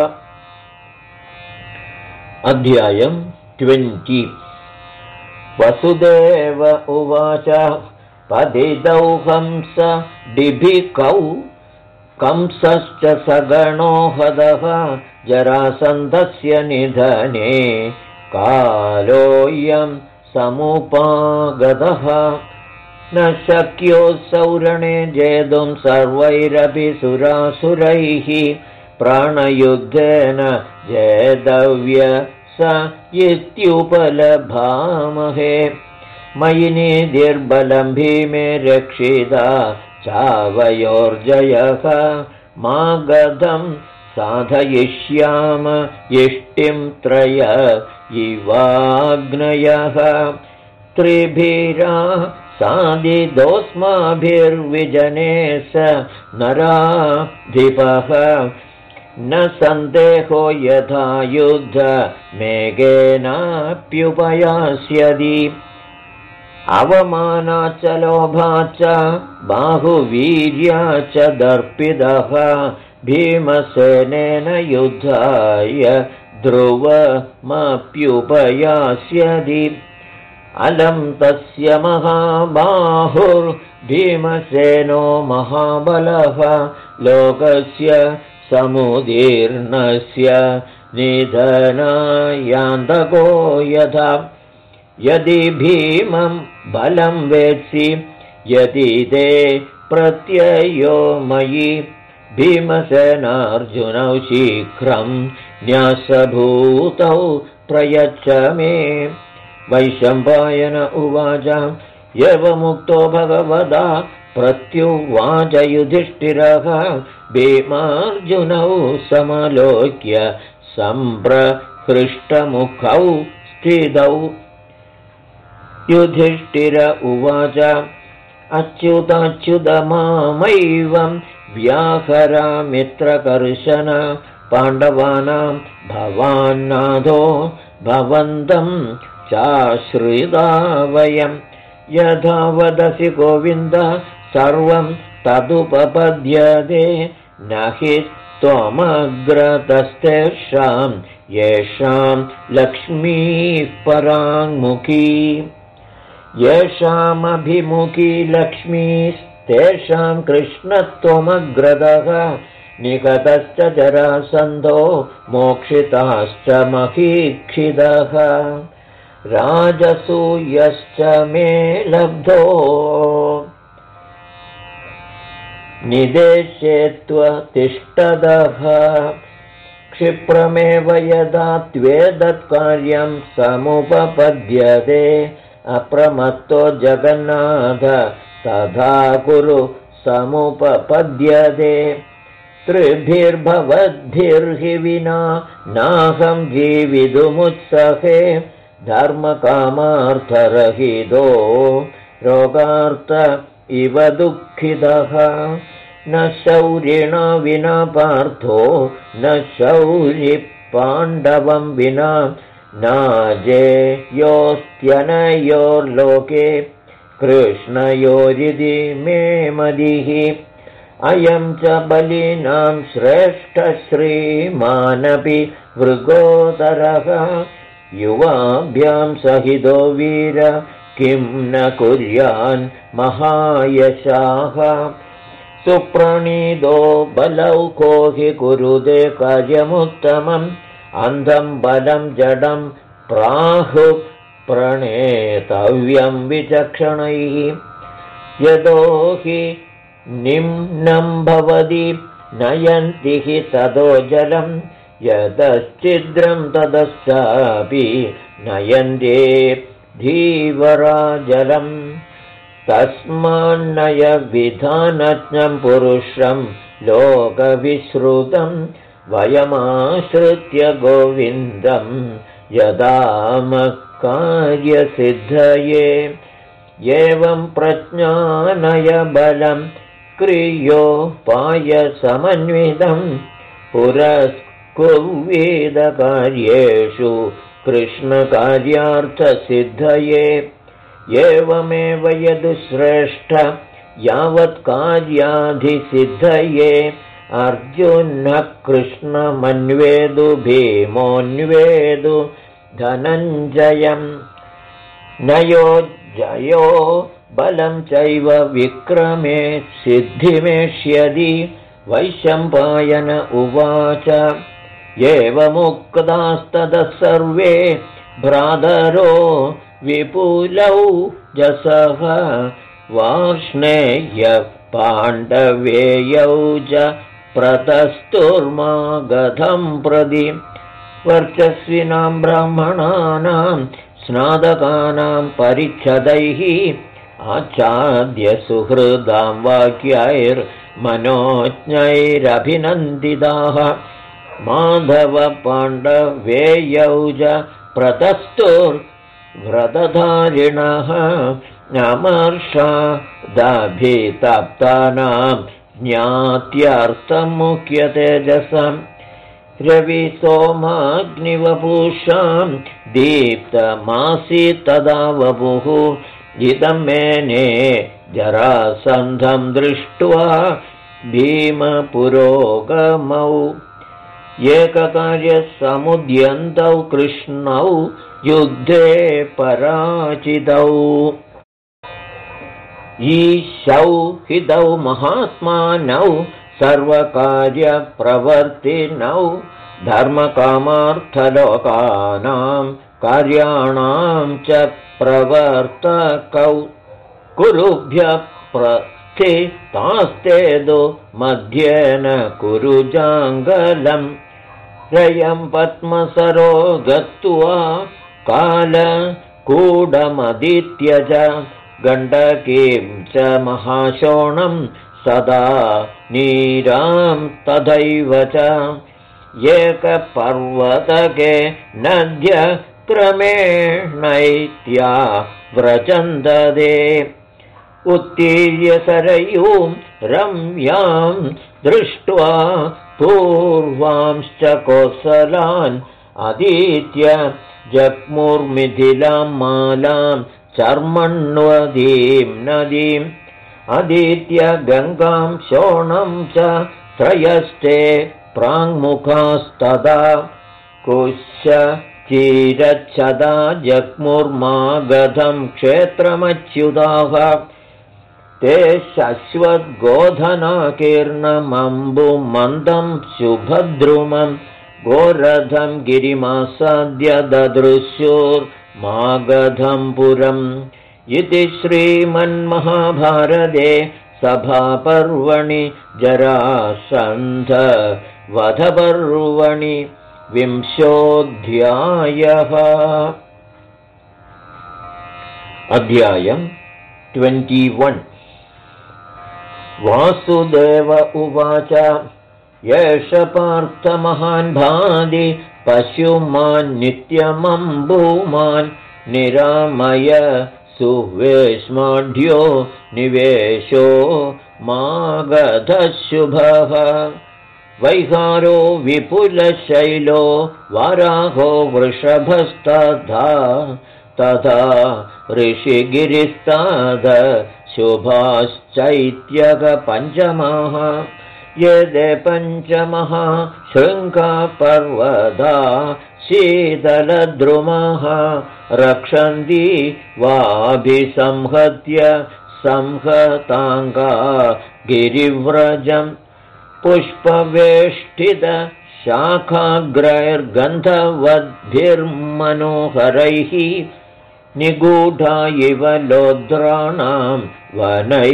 अध्यायं 20। वसुदेव उवाच पतितौ हंस डिभिकौ कंसश्च सगणो हतः जरासन्धस्य निधने कालोऽयं समुपागतः न शक्योऽसौ रणे जेतुं सर्वैरपि सुरासुरैः प्राणयुद्धेन जेतव्य स इत्युपलभामहे मयि निधिर्बलं भीमे रक्षिता चावयोर्जयः मागधं साधयिष्याम इष्टिं त्रय इवाग्नयः त्रिभिरा साधितोऽस्माभिर्विजने स नराधिपः न सन्देहो यथा युद्धमेघेनाप्युपयास्यति अवमाना च लोभा च बाहुवीर्या च दर्पितः भीमसेनेन युद्धाय ध्रुवमप्युपयास्यति अलं तस्य महाबाहुर्भीमसेनो महाबलः लोकस्य समुदीर्णस्य निधनायान्तको यथा यदि भीमं बलं वेत्सि यदि ते प्रत्ययो मयि भीमसेनार्जुनौ शीघ्रं न्यासभूतौ प्रयच्छ मे वैशम्पायन उवाच एवमुक्तो भगवता प्रत्युवाच युधिष्ठिरः भीमार्जुनौ समलोक्य सम्प्रहृष्टमुखौ स्थितौ युधिष्ठिर उवाच अच्युताच्युतमामैवं व्याहरामित्रकर्शन पाण्डवानां भवान्नाथो भवन्तं चाश्रिता वयं यथा वदसि गोविन्द सर्वं तदुपपद्यते न हि त्वमग्रतस्तेषां येषां लक्ष्मीः पराङ्मुखी येषामभिमुखी लक्ष्मीस्तेषां कृष्णत्वमग्रतः निगतश्च जरासन्धो मोक्षिताश्च महीक्षितः राजसूयश्च मे लब्धो निदेशे त्वतिष्ठदः क्षिप्रमेव यदा त्वेदत्कार्यं समुपपद्यते अप्रमत्तो जगन्नाथ तथा कुरु समुपपद्यते त्रिभिर्भवद्भिर्हि विना नाहं जीवितुमुत्सहे धर्मकामार्थरहितो रोगार्थ इव दुःखितः न शौर्येण विना पार्थो न शौर्यः पाण्डवं विना नाजेयोस्त्यनयोर्लोके कृष्णयोरिति मे मदिः अयं च बलिनां श्रेष्ठश्रीमानपि वृगोदरः युवाभ्यां सहितो वीर किं न कुर्यान् महायशाः सुप्रणीतो बलौको हि कुरुते कार्यमुत्तमम् अन्धं बलं जडं प्राहुः प्रणेतव्यं विचक्षणैः यतो हि निम्नं भवति नयन्ति हि ततो जलं यतश्चिद्रं ततश्चापि नयन्ते धीवराजलं तस्मान्नय विधानज्ञं पुरुषं लोकविश्रुतं वयमाश्रित्य गोविन्दं यदामः कार्यसिद्धये एवं प्रज्ञानय बलं क्रियोपायसमन्वितं पुरस्कुर्वेदकार्येषु कृष्णकार्यार्थसिद्धये एवमेव यदुश्रेष्ठ यावत् कार्याधिसिद्धये अर्जुनः कृष्णमन्वेदु भीमोऽन्वेदु धनञ्जयं नयो जयो बलं चैव विक्रमे सिद्धिमेष्यति वैशम्पायन उवाच एवमुक्तास्ततः सर्वे भ्रातरो विपुलौ जसः वार्ष्णेयः पाण्डवेयौ च प्रतस्तुर्मागधं प्रति वर्चस्विनां ब्राह्मणानां स्नातकानां परिच्छदैः आच्छाद्य सुहृदां वाक्यैर्मनोज्ञैरभिनन्दिताः माधवपाण्डवेयौ च प्रतस्तुर्व्रतधारिणः अमर्षादभितप्तानां ज्ञात्यर्थमुख्यतेजसां रविसोमाग्निवपुषां दीप्तमासीत् तदा वपुः इदं मेने जरासन्धं दृष्ट्वा भीमपुरोगमौ एककार्यसमुद्यन्तौ कृष्णौ युद्धे पराजितौ ईशौ हितौ महात्मानौ सर्वकार्यप्रवर्तिनौ धर्मकामार्थलोकानां कार्याणां च प्रवर्तकौ कुरुभ्यः प्रस्थितास्तेदो मध्येन कुरुजाङ्गलं रयं पद्मसरो गत्वा कालकूडमदित्यज गण्डकीं च महाशोणं सदा नीरां तथैव च एकपर्वतके नद्य क्रमेणैत्या व्रजन्ददे उत्तीर्य सरयूं रम्यां दृष्ट्वा पूर्वांश्च कोसलान् अधीत्य जग्मुर्मिथिलां मालां चर्मण्वदीं नदीम् अधीत्य गङ्गां शोणं च त्रयस्ते प्राङ्मुखास्तदा कुश्चीरच्छदा जग्मुर्मागधं क्षेत्रमच्युताः ते शश्वद्गोधनाकीर्णमम्बुमन्दं शुभद्रुमं गोरथं गिरिमासाद्य ददृश्योर्मागधं पुरम् इति श्रीमन्महाभारते सभापर्वणि जरासन्धवधपर्वणि 20ोऽध्यायः। अध्यायम् 21। वासुदेव उवाच एष पार्थमहान् भादि पश्युमान् नित्यमम्बुमान् निरामय सुवेश्माढ्यो निवेशो मागधशुभः वैहारो विपुलशैलो वाराहो वृषभस्तथा तथा ऋषिगिरिस्ताद शुभाश्चैत्यकपञ्चमाः यदे पञ्चमः शृङ्गपर्वता शीतलद्रुमः रक्षन्ति वाभिसंहत्य संहताङ्गा गिरिव्रजम् पुष्पवेष्टित शाखाग्रैर्गन्धवद्भिर्मनोहरैः निगूढा इव लोद्राणां वनै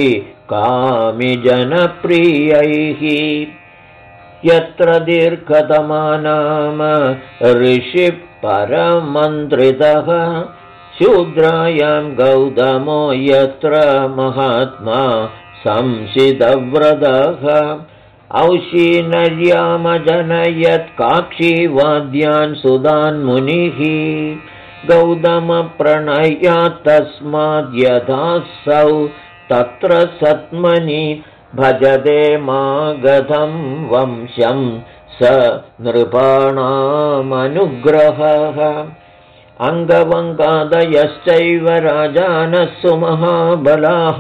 कामिजनप्रियैः यत्र दीर्घतमा नाम ऋषिः परमन्त्रितः शूद्रायां गौतमो यत्र महात्मा संशितव्रतः औशीनर्यामजनयत् काक्षीवाद्यान् सुदान् मुनिः गौतमप्रणयात् तस्माद्यथासौ तत्र सत्मनि भजते मागधं वंशं स नृपाणामनुग्रहः अङ्गवङ्गादयश्चैव राजानः सुमहाबलाः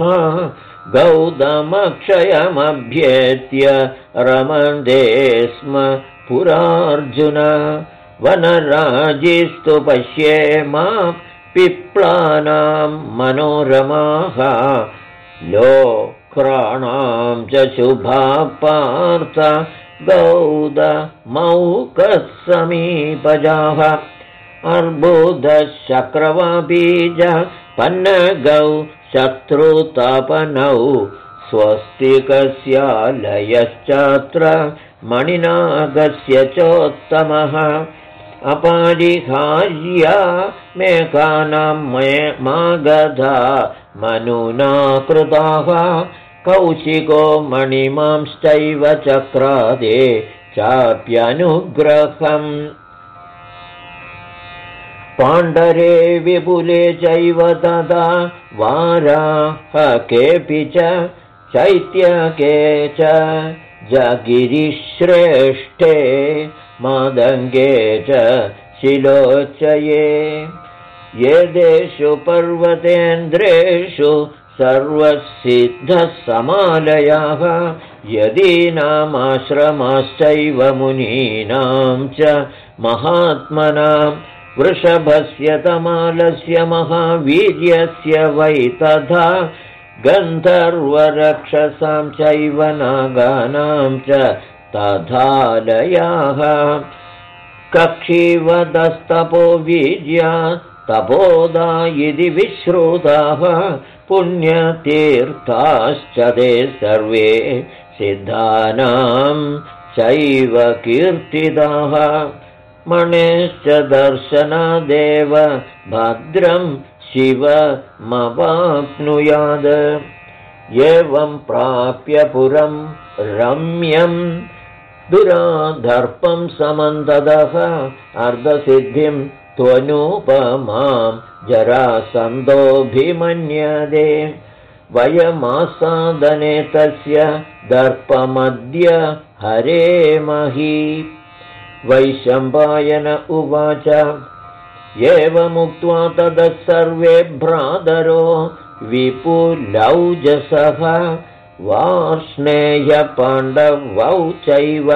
गौतमक्षयमभ्येत्य रमन्ते स्म पुरार्जुन वनराजिस्तु पश्येम पिप्लानां मनोरमाः लोक्राणां च शुभा पार्थ गौतमौकसमीपजाः अर्बुदशक्रवाबीज पन्नगौ शत्रुतापनौ स्वस्तिकस्यालयश्चात्र मणिनागस्य चोत्तमः अपरिहार्या मेकानां मागधा मनुना कृताः कौशिको मणिमांश्चैव चक्रादे चाप्यनुग्रहम् पाण्डरे विपुले चैव तदा वाराहकेऽपि च चैत्यके च जगिरिश्रेष्ठे मादङ्गे च शिलोच्चये येदेषु पर्वतेन्द्रेषु सर्वसिद्धसमालयाः यदीनामाश्रमाश्चैव मुनीनां च महात्मनां वृषभस्य तमालस्य महावीर्यस्य वै तथा गन्धर्वरक्षसां चैव नागानां च तथालयाः कक्षीवदस्तपो वीर्या तपोदा इति विश्रुताः पुण्यतीर्थाश्च ते सर्वे सिद्धानां चैव कीर्तिताः मणेश्च दर्शनादेव भद्रं शिवमवाप्नुयात् एवं प्राप्य पुरं रम्यं दुराधर्पं समन्ततः अर्धसिद्धिं त्वनुपमां जरासन्धोऽभिमन्यते वयमासादने तस्य दर्पमद्य हरेमहि वैशम्पायन उवाच एवमुक्त्वा ततः सर्वे भ्रातरो विपुलौजसः वार्ष्णेयपाण्डवौ चैव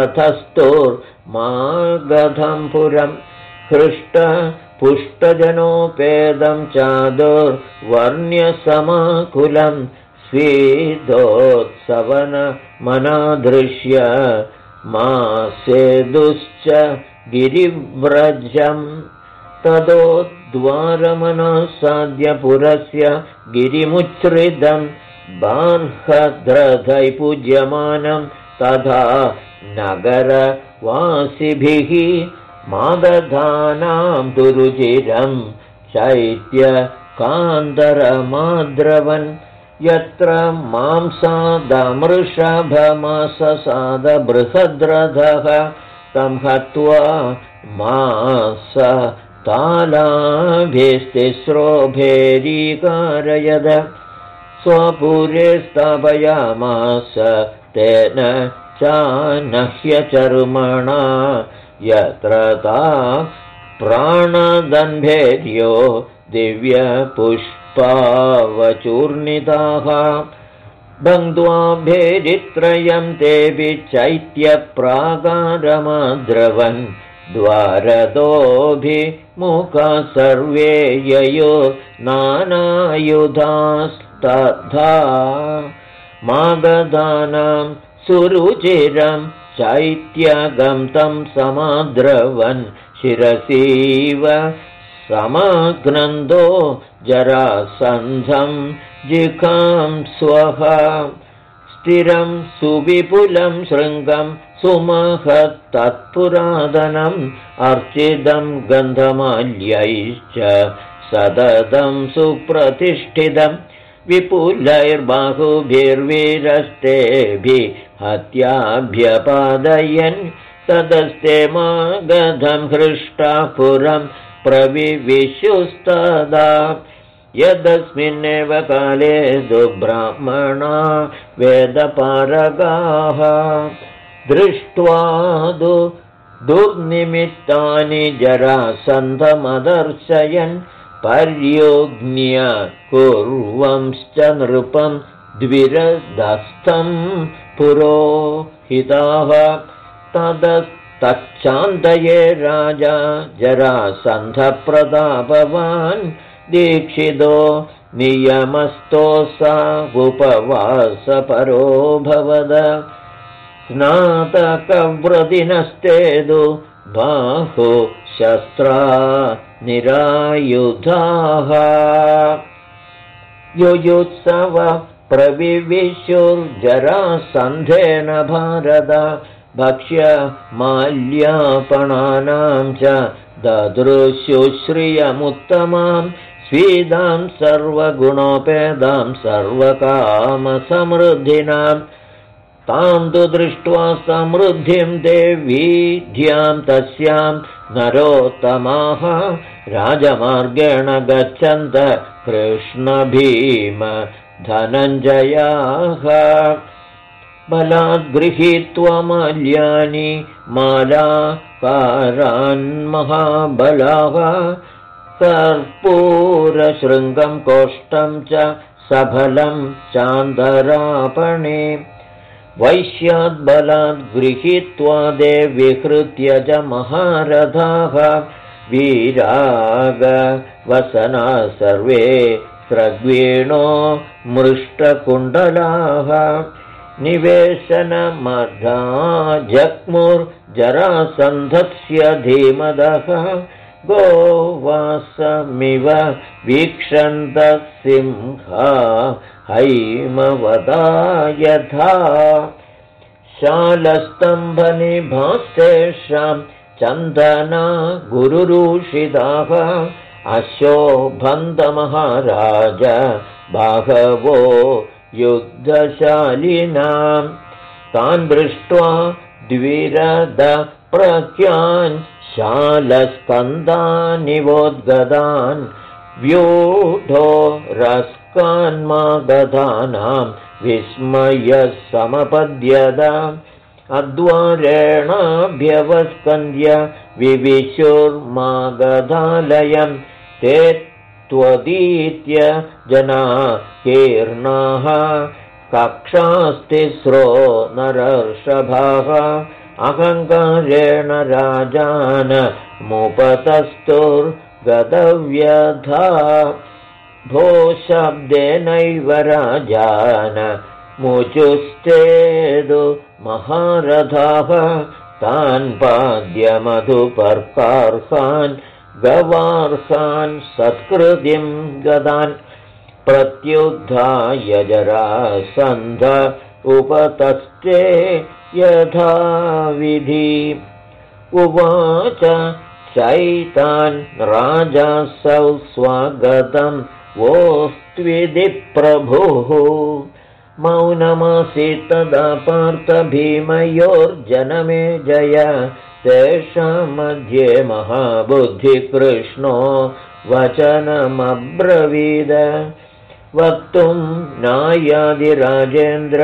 प्रथस्तुर्मागधं पुरं हृष्टपुष्टजनोपेदं चादुर्वर्ण्यसमाकुलं स्वीदोत्सवनमनादृश्य मासेदुश्च गिरिव्रजम् ततो द्वारमनासाद्य पुरस्य गिरिमुच्छ्रितं बार्हद्रथै पूज्यमानं तथा नगरवासिभिः मागधानां दुरुचिरं चैत्यकान्तरमाद्रवन् यत्र मांसादमृषभमससाद बृहद्रथः तं हत्वा मास तालाभिस्तिस्रोभेरीकारयद स्वपुरे स्थापयामास तेन चानह्यचर्मणा यत्र ता प्राणदन्भेर्यो दिव्यपुष्पावचूर्णिताः बन्ध्वा भेरित्रयं तेऽपि चैत्यप्राकारमाद्रवन् द्वारतोऽभिमुखा सर्वे ययो नानायुधास्तथा मागधानां सुरुचिरं चैत्यगं तं समाद्रवन् शिरसीव समाघ्नन्दो जरासन्धं जिघां स्वः स्थिरं सुविपुलं शृङ्गं सुमहत्तत्पुरातनम् अर्चितं गन्धमाल्यैश्च सततं सुप्रतिष्ठितं विपुलैर्बाहुभिर्वीरस्तेभिः हत्याभ्यपादयन् तदस्ते मागधं हृष्टाः पुरं प्रविविशुस्तदा यदस्मिन्नेव काले दुब्राह्मणा वेदपारगाः दृष्ट्वा दुर्निमित्तानि जरासन्धमदर्शयन् पर्योज्ञ्य कुर्वंश्च नृपं द्विरदस्थं पुरोहिताः तच्चान्तये राजा जरासन्धप्रतापवान् दीक्षितो नियमस्थो सा उपवासपरो भवद स्नातकव्रतिनस्तेदु बाहु शस्त्रा निरायुधाः युयुत्सव प्रविविशुर्जरासन्धेन भारत भक्ष्य माल्यापणानां च ददृशुश्रियमुत्तमां स्वीदां सर्वगुणोपेदां सर्वकामसमृद्धिनां तां तु दृष्ट्वा समृद्धिं देवीध्यां तस्यां नरोत्तमाः राजमार्गेण गच्छन्त कृष्णभीम धनञ्जयाः बलात् गृहीत्वा माल्यानि मालाकारान्महाबलाः कर्पूरशृङ्गं कोष्ठं च सफलं चान्दरापणे वैश्याद्बलात् गृहीत्वा देवीहृत्य च महारथाः वीरागवसना सर्वे स्रग्वीणो मृष्टकुण्डलाः निवेशनमर्धा जग्मुर्जरासन्धस्य धीमदः गोवासमिव वीक्षन्तः सिंहा हैमवदा यथा शालस्तम्भनिभास्तेषां चन्दना गुरुरूषिदाः अशोभन्तमहाराज बाहवो युद्धशालिनां तान् दृष्ट्वा द्विरदप्रख्यान् शालस्कन्दानिवोद्गदान् व्यूढो रस्कान्मागधानां विस्मयः समपद्यताम् अद्वारेणाभ्यवस्कन्द्य विविशुर्मागधालयं ते त्वदीत्य जना कीर्णाः कक्षास्तिस्रो नरर्षभाः अहङ्कारेण राजानमुपतस्तुर्गतव्यथा भो शब्देनैव राजान मुचुश्चेदु महारथाः तान् पाद्यमधुपर्कार्हान् गवार्हान् सत्कृतिं गदान् प्रत्युद्धाय जरासन्ध उपतस्ते यथाविधि उवाच चैतान् राजासौ स्वागतं वोस्त्विधि प्रभुः मौनमासीत् तदा पार्थ भीमयोर्जनमे जय तेषां मध्ये महाबुद्धिकृष्णो वचनमब्रवीद वक्तुं नायादिराजेन्द्र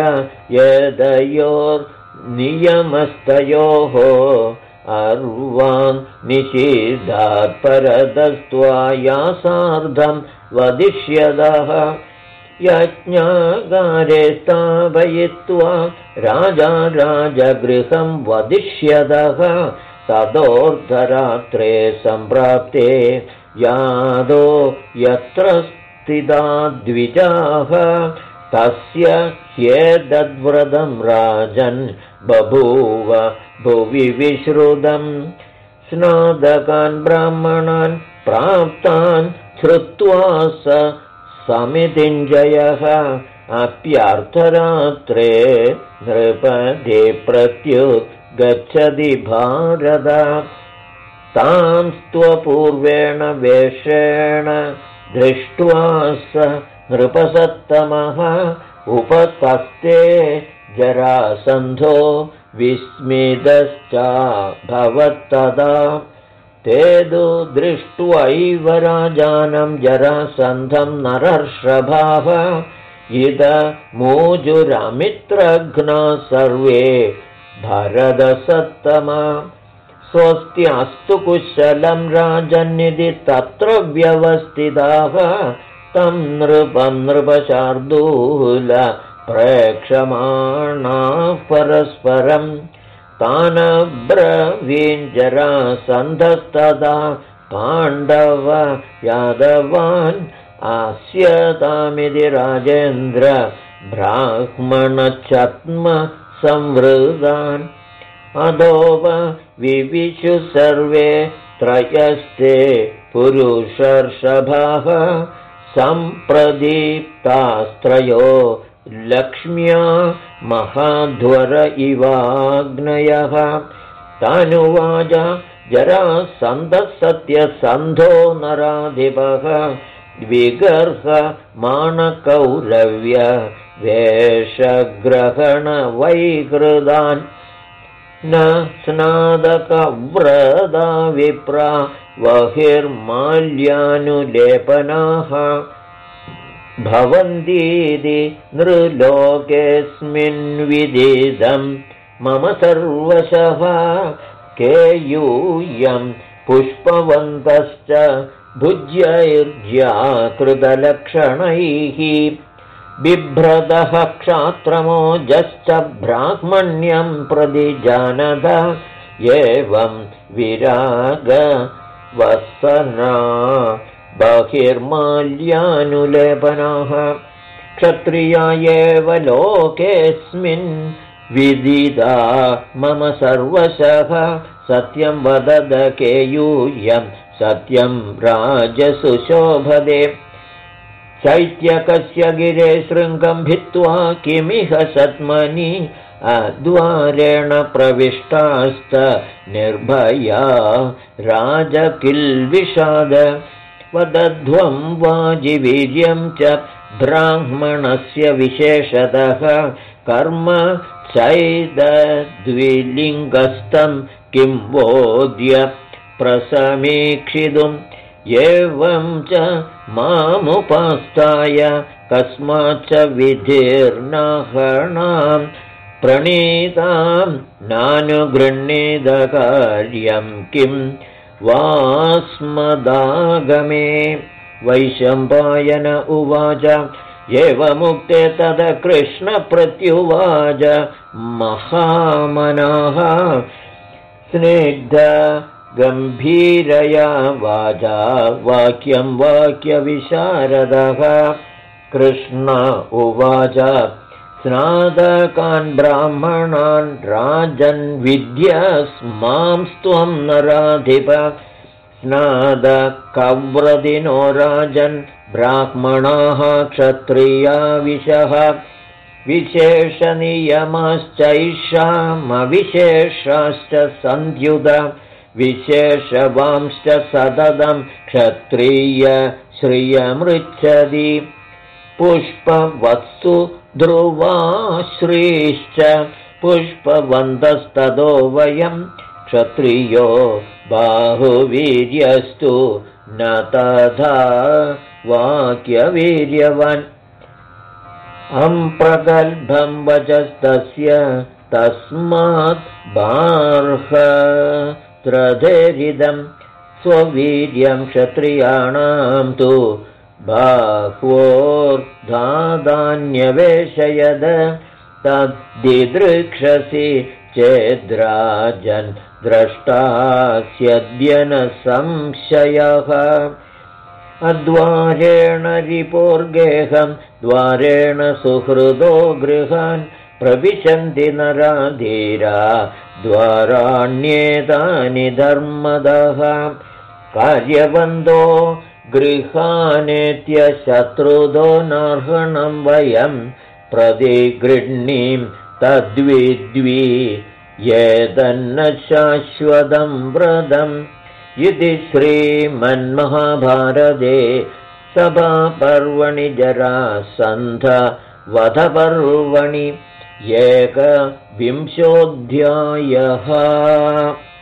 यदयोर्नियमस्तयोः अर्वां निषीदात् परतस्त्वा यासार्धं वदिष्यदः यज्ञागारे स्थापयित्वा राजा राजगृहं वदिष्यदः तदोर्धरात्रे सम्प्राप्ते यादो यत्र स्थिता द्विजाः तस्य ह्येतद्व्रतं राजन् बभूव भुवि विश्रुतम् स्नादकान् ब्राह्मणान् प्राप्तान् श्रुत्वा स समितिञ्जयः अप्यार्थरात्रे नृपदे प्रत्युगच्छति भारत तां स्वपूर्वेण वेषेण दृष्ट्वा स नृपसत्तमः उपतस्ते जरासन्धो विस्मितश्चाभवत्तदा ते तु दृष्ट्वैव राजानं जरासन्धं नरर्षभाः इदमूजुरमित्रघ्ना सर्वे भरतसत्तमा स्वस्त्यास्तु कुशलं राजन्निधि तत्र व्यवस्थिताः तं नृपं नृपशार्दूल प्रेक्षमाणाः परस्परम् तानब्रवीञ्जरासन्धस्तदा पाण्डव यादवान् आस्यतामिति राजेन्द्र ब्राह्मणच्छत्म संवृतान् अदोप विविशु सर्वे त्रयस्ते पुरुषर्षभाः सम्प्रदीप्तास्त्रयो लक्ष्म्या महाध्वर इवाग्नयः तानुवाच जरासन्धः सत्यसन्धो नराधिपः विगर्ह माणकौरव्य वेषग्रहणवैकृदान् न स्नादकव्रता विप्रा बहिर्माल्यानुलेपनाः भवन्तीति नृलोकेऽस्मिन्विदितं मम सर्वशः केयूयं पुष्पवन्तश्च भुज्यैर्ज्याकृतलक्षणैः बिभ्रतः क्षात्रमोजश्च ब्राह्मण्यं प्रति जानद एवं विरागवसना बहिर्माल्यानुलेपनाः क्षत्रिया एव लोकेऽस्मिन् विदिता मम सर्वशः सत्यं वदद केयूयं सत्यं राजसुशोभदे चैत्यकस्य गिरे शृङ्गं भित्त्वा किमिह सत्मनि अद्वारेण प्रविष्टास्त निर्भया राजकिल्विषाद वदध्वं वाजिवीर्यं च ब्राह्मणस्य विशेषतः कर्म चैदद्विलिङ्गस्थं किं वोद्य प्रसमीक्षितुम् एवं च मामुपास्ताय कस्माच्च विधिर्नाहणां प्रणीतां नानुगृह्णीतकार्यं किं वास्मदागमे वैशम्पायन उवाच एवमुक्ते तद कृष्णप्रत्युवाच महामनाः स्निग्ध गम्भीरया वाचा वाक्यं वाक्यविशारदः कृष्ण उवाच स्नादकान् ब्राह्मणान् राजन् विद्यास्मांस्त्वं नराधिप स्नादकव्रतिनो राजन् ब्राह्मणाः क्षत्रिया विशः विशेषनियमश्चैषामविशेषाश्च सन्ध्युत विशेषवांश्च सततं क्षत्रिय श्रियमृच्छति पुष्पवत्सु ध्रुवाश्रीश्च पुष्पवन्तस्ततो वयं क्षत्रियो बाहुवीर्यस्तु न तथा वाक्यवीर्यवान् अम्प्रगल्भं वचस्तस्य तस्मात् बार्हत्रधेरिदं स्ववीर्यं क्षत्रियाणां तु बाह्वोर्धादान्यवेशयद तद्दिदृक्षसि चेद्राजन् द्रष्टास्यद्य न संशयः अद्वारेण रिपोर्गेहं द्वारेण सुहृदो गृहान् प्रविशन्ति नराधीरा द्वाराण्येतानि धर्मदः कार्यवन्तो गृहानेत्य शत्रुदो नार्हणं वयं प्रतिगृह्णीं तद्विद्वि येतन्न शाश्वतं व्रतम् इति श्रीमन्महाभारते सभापर्वणि जरासन्धवधपर्वणि 1विंशोऽध्यायः।